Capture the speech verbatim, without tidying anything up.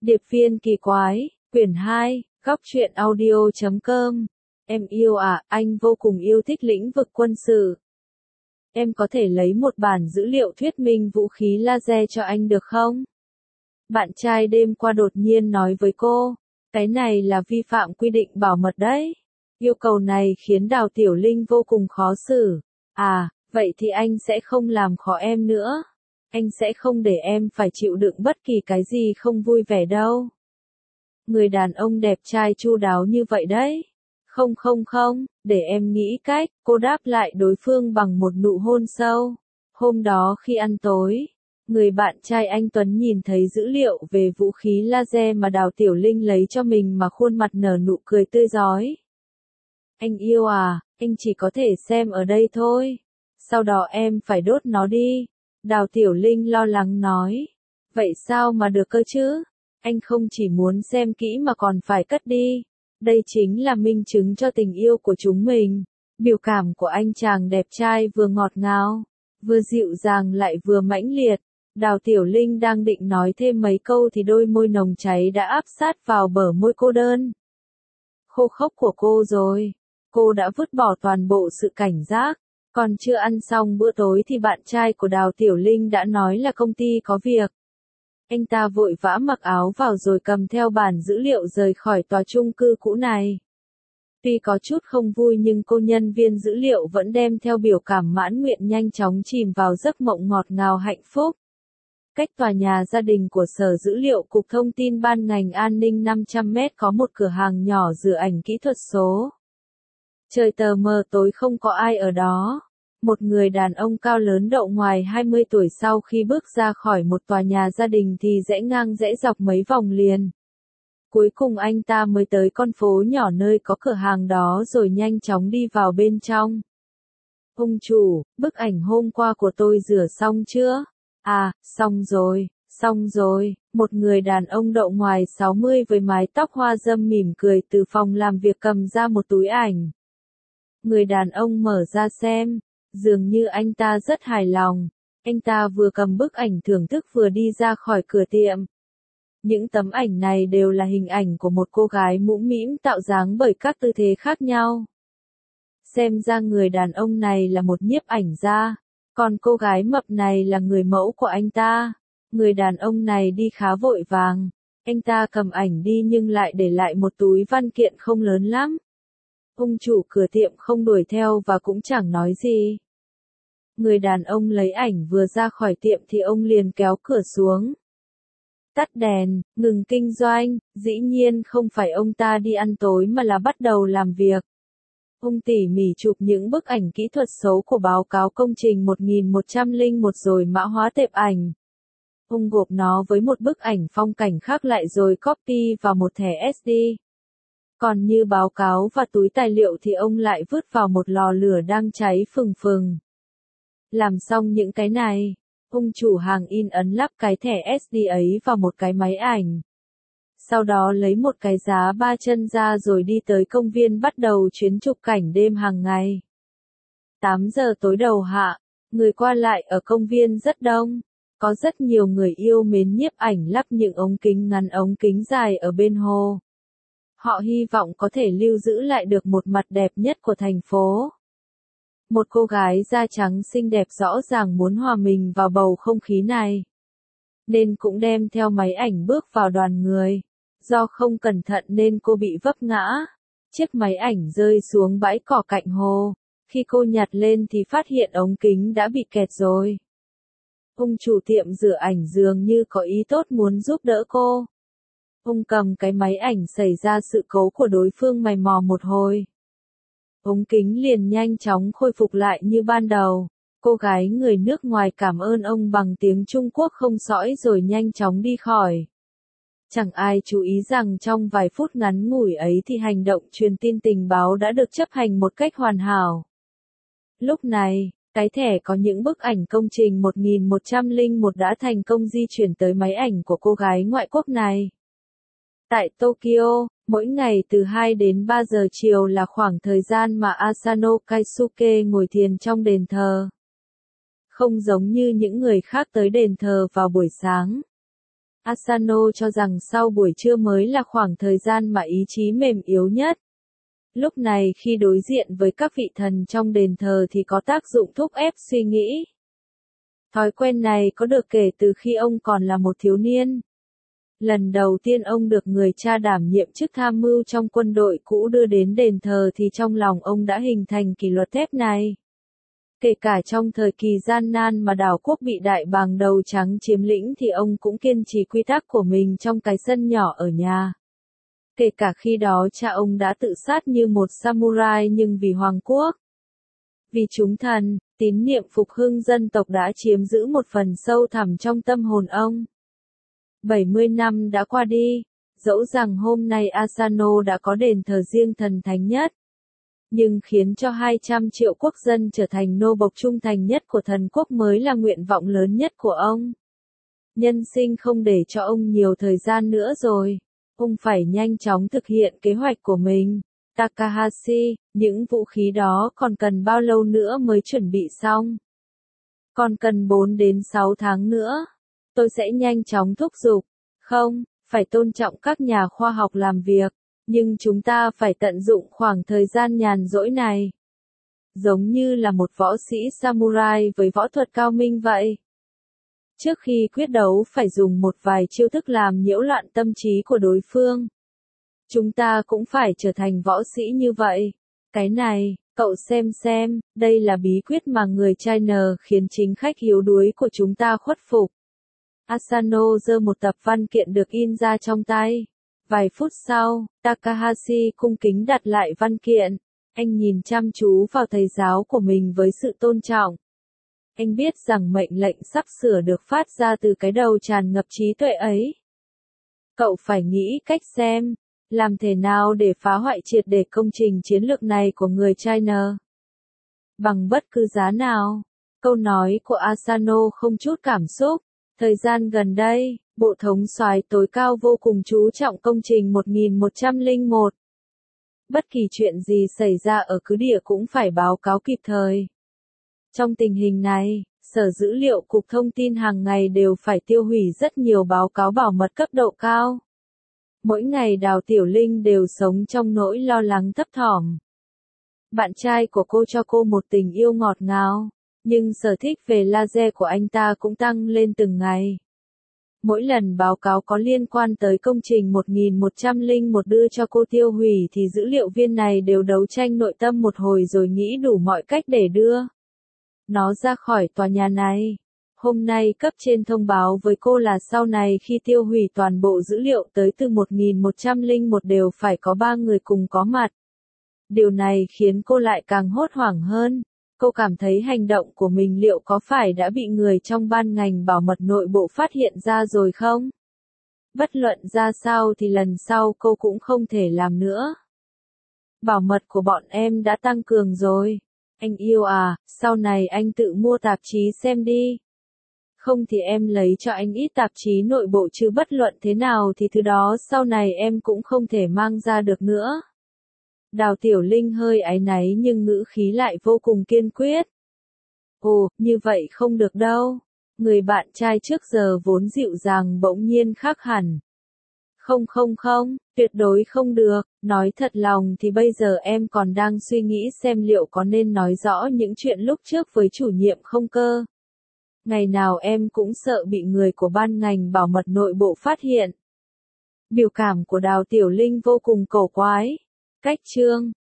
Điệp viên kỳ quái, quyển hai, góc truyện audio chấm com. Em yêu à, anh vô cùng yêu thích lĩnh vực quân sự. Em có thể lấy một bản dữ liệu thuyết minh vũ khí laser cho anh được không? Bạn trai đêm qua đột nhiên nói với cô, cái này là vi phạm quy định bảo mật đấy. Yêu cầu này khiến Đào Tiểu Linh vô cùng khó xử. À, vậy thì anh sẽ không làm khó em nữa. Anh sẽ không để em phải chịu đựng bất kỳ cái gì không vui vẻ đâu. Người đàn ông đẹp trai chu đáo như vậy đấy. Không không không, để em nghĩ cách, cô đáp lại đối phương bằng một nụ hôn sâu. Hôm đó khi ăn tối, người bạn trai anh Tuấn nhìn thấy dữ liệu về vũ khí laser mà Đào Tiểu Linh lấy cho mình mà khuôn mặt nở nụ cười tươi rói. Anh yêu à, anh chỉ có thể xem ở đây thôi. Sau đó em phải đốt nó đi. Đào Tiểu Linh lo lắng nói. Vậy sao mà được cơ chứ? Anh không chỉ muốn xem kỹ mà còn phải cất đi. Đây chính là minh chứng cho tình yêu của chúng mình. Biểu cảm của anh chàng đẹp trai vừa ngọt ngào, vừa dịu dàng lại vừa mãnh liệt. Đào Tiểu Linh đang định nói thêm mấy câu thì đôi môi nồng cháy đã áp sát vào bờ môi cô đơn. Khô khốc của cô rồi. Cô đã vứt bỏ toàn bộ sự cảnh giác. Còn chưa ăn xong bữa tối thì bạn trai của Đào Tiểu Linh đã nói là công ty có việc. Anh ta vội vã mặc áo vào rồi cầm theo bản dữ liệu rời khỏi tòa chung cư cũ này. Tuy có chút không vui nhưng cô nhân viên dữ liệu vẫn đem theo biểu cảm mãn nguyện nhanh chóng chìm vào giấc mộng ngọt ngào hạnh phúc. Cách tòa nhà gia đình của Sở Dữ liệu Cục Thông tin Ban ngành An ninh năm trăm mét có một cửa hàng nhỏ rửa ảnh kỹ thuật số. Trời tờ mờ tối không có ai ở đó. Một người đàn ông cao lớn độ ngoài hai mươi tuổi sau khi bước ra khỏi một tòa nhà gia đình thì rẽ ngang rẽ dọc mấy vòng liền. Cuối cùng anh ta mới tới con phố nhỏ nơi có cửa hàng đó rồi nhanh chóng đi vào bên trong. Ông chủ, bức ảnh hôm qua của tôi rửa xong chưa? À, xong rồi, xong rồi. Một người đàn ông độ ngoài sáu mươi với mái tóc hoa râm mỉm cười từ phòng làm việc cầm ra một túi ảnh. Người đàn ông mở ra xem. Dường như anh ta rất hài lòng. Anh ta vừa cầm bức ảnh thưởng thức vừa đi ra khỏi cửa tiệm. Những tấm ảnh này đều là hình ảnh của một cô gái mũm mĩm tạo dáng bởi các tư thế khác nhau. Xem ra người đàn ông này là một nhiếp ảnh gia, còn cô gái mập này là người mẫu của anh ta. Người đàn ông này đi khá vội vàng. Anh ta cầm ảnh đi nhưng lại để lại một túi văn kiện không lớn lắm. Ông chủ cửa tiệm không đuổi theo và cũng chẳng nói gì. Người đàn ông lấy ảnh vừa ra khỏi tiệm thì ông liền kéo cửa xuống. Tắt đèn, ngừng kinh doanh, dĩ nhiên không phải ông ta đi ăn tối mà là bắt đầu làm việc. Ông tỉ mỉ chụp những bức ảnh kỹ thuật số của báo cáo công trình một nghìn một trăm lẻ một rồi mã hóa tệp ảnh. Ông gộp nó với một bức ảnh phong cảnh khác lại rồi copy vào một thẻ ét đê. Còn như báo cáo và túi tài liệu thì ông lại vứt vào một lò lửa đang cháy phừng phừng. Làm xong những cái này, ông chủ hàng in ấn lắp cái thẻ ét đê ấy vào một cái máy ảnh. Sau đó lấy một cái giá ba chân ra rồi đi tới công viên bắt đầu chuyến chụp cảnh đêm hàng ngày. tám giờ tối đầu hạ, người qua lại ở công viên rất đông. Có rất nhiều người yêu mến nhiếp ảnh lắp những ống kính ngắn ống kính dài ở bên hồ. Họ hy vọng có thể lưu giữ lại được một mặt đẹp nhất của thành phố. Một cô gái da trắng xinh đẹp rõ ràng muốn hòa mình vào bầu không khí này. Nên cũng đem theo máy ảnh bước vào đoàn người. Do không cẩn thận nên cô bị vấp ngã. Chiếc máy ảnh rơi xuống bãi cỏ cạnh hồ. Khi cô nhặt lên thì phát hiện ống kính đã bị kẹt rồi. Ông chủ tiệm rửa ảnh dường như có ý tốt muốn giúp đỡ cô. Ông cầm cái máy ảnh xảy ra sự cố của đối phương mày mò một hồi. Ống kính liền nhanh chóng khôi phục lại như ban đầu. Cô gái người nước ngoài cảm ơn ông bằng tiếng Trung Quốc không sõi rồi nhanh chóng đi khỏi. Chẳng ai chú ý rằng trong vài phút ngắn ngủi ấy thì hành động truyền tin tình báo đã được chấp hành một cách hoàn hảo. Lúc này, cái thẻ có những bức ảnh công trình một nghìn một trăm lẻ một đã thành công di chuyển tới máy ảnh của cô gái ngoại quốc này. Tại Tokyo, mỗi ngày từ hai đến ba giờ chiều là khoảng thời gian mà Asano Kaisuke ngồi thiền trong đền thờ. Không giống như những người khác tới đền thờ vào buổi sáng. Asano cho rằng sau buổi trưa mới là khoảng thời gian mà ý chí mềm yếu nhất. Lúc này khi đối diện với các vị thần trong đền thờ thì có tác dụng thúc ép suy nghĩ. Thói quen này có được kể từ khi ông còn là một thiếu niên. Lần đầu tiên ông được người cha đảm nhiệm chức tham mưu trong quân đội cũ đưa đến đền thờ thì trong lòng ông đã hình thành kỷ luật thép này. Kể cả trong thời kỳ gian nan mà đảo quốc bị đại bàng đầu trắng chiếm lĩnh thì ông cũng kiên trì quy tắc của mình trong cái sân nhỏ ở nhà. Kể cả khi đó cha ông đã tự sát như một samurai nhưng vì hoàng quốc. Vì chúng thần, tín niệm phục hưng dân tộc đã chiếm giữ một phần sâu thẳm trong tâm hồn ông. bảy mươi năm đã qua đi, dẫu rằng hôm nay Asano đã có đền thờ riêng thần thánh nhất. Nhưng khiến cho hai trăm triệu quốc dân trở thành nô bộc trung thành nhất của thần quốc mới là nguyện vọng lớn nhất của ông. Nhân sinh không để cho ông nhiều thời gian nữa rồi. Ông phải nhanh chóng thực hiện kế hoạch của mình. Takahashi, những vũ khí đó còn cần bao lâu nữa mới chuẩn bị xong? Còn cần bốn đến sáu tháng nữa. Tôi sẽ nhanh chóng thúc giục. Không, phải tôn trọng các nhà khoa học làm việc. Nhưng chúng ta phải tận dụng khoảng thời gian nhàn rỗi này. Giống như là một võ sĩ samurai với võ thuật cao minh vậy. Trước khi quyết đấu phải dùng một vài chiêu thức làm nhiễu loạn tâm trí của đối phương. Chúng ta cũng phải trở thành võ sĩ như vậy. Cái này, cậu xem xem, đây là bí quyết mà người China khiến chính khách yếu đuối của chúng ta khuất phục. Asano giơ một tập văn kiện được in ra trong tay. Vài phút sau, Takahashi cung kính đặt lại văn kiện. Anh nhìn chăm chú vào thầy giáo của mình với sự tôn trọng. Anh biết rằng mệnh lệnh sắp sửa được phát ra từ cái đầu tràn ngập trí tuệ ấy. Cậu phải nghĩ cách xem, làm thế nào để phá hoại triệt để công trình chiến lược này của người China. Bằng bất cứ giá nào. Câu nói của Asano không chút cảm xúc. Thời gian gần đây, Bộ Thống soái tối cao vô cùng chú trọng công trình một nghìn một trăm lẻ một. Bất kỳ chuyện gì xảy ra ở cứ địa cũng phải báo cáo kịp thời. Trong tình hình này, Sở Dữ liệu Cục Thông tin hàng ngày đều phải tiêu hủy rất nhiều báo cáo bảo mật cấp độ cao. Mỗi ngày Đào Tiểu Linh đều sống trong nỗi lo lắng thấp thỏm. Bạn trai của cô cho cô một tình yêu ngọt ngào, nhưng sở thích về laser của anh ta cũng tăng lên từng ngày. Mỗi lần báo cáo có liên quan tới công trình một nghìn một trăm lẻ một đưa cho cô tiêu hủy thì dữ liệu viên này đều đấu tranh nội tâm một hồi rồi nghĩ đủ mọi cách để đưa nó ra khỏi tòa nhà này. Hôm nay cấp trên thông báo với cô là sau này khi tiêu hủy toàn bộ dữ liệu tới từ một nghìn một trăm lẻ một đều phải có ba người cùng có mặt. Điều này khiến cô lại càng hốt hoảng hơn. Cô cảm thấy hành động của mình liệu có phải đã bị người trong ban ngành bảo mật nội bộ phát hiện ra rồi không? Bất luận ra sao thì lần sau cô cũng không thể làm nữa. Bảo mật của bọn em đã tăng cường rồi. Anh yêu à, sau này anh tự mua tạp chí xem đi. Không thì em lấy cho anh ít tạp chí nội bộ chứ bất luận thế nào thì thứ đó sau này em cũng không thể mang ra được nữa. Đào Tiểu Linh hơi áy náy nhưng ngữ khí lại vô cùng kiên quyết. Ồ, như vậy không được đâu. Người bạn trai trước giờ vốn dịu dàng bỗng nhiên khác hẳn. Không không không, tuyệt đối không được, nói thật lòng thì bây giờ em còn đang suy nghĩ xem liệu có nên nói rõ những chuyện lúc trước với chủ nhiệm không cơ. Ngày nào em cũng sợ bị người của ban ngành bảo mật nội bộ phát hiện. Biểu cảm của Đào Tiểu Linh vô cùng cổ quái. Cách chương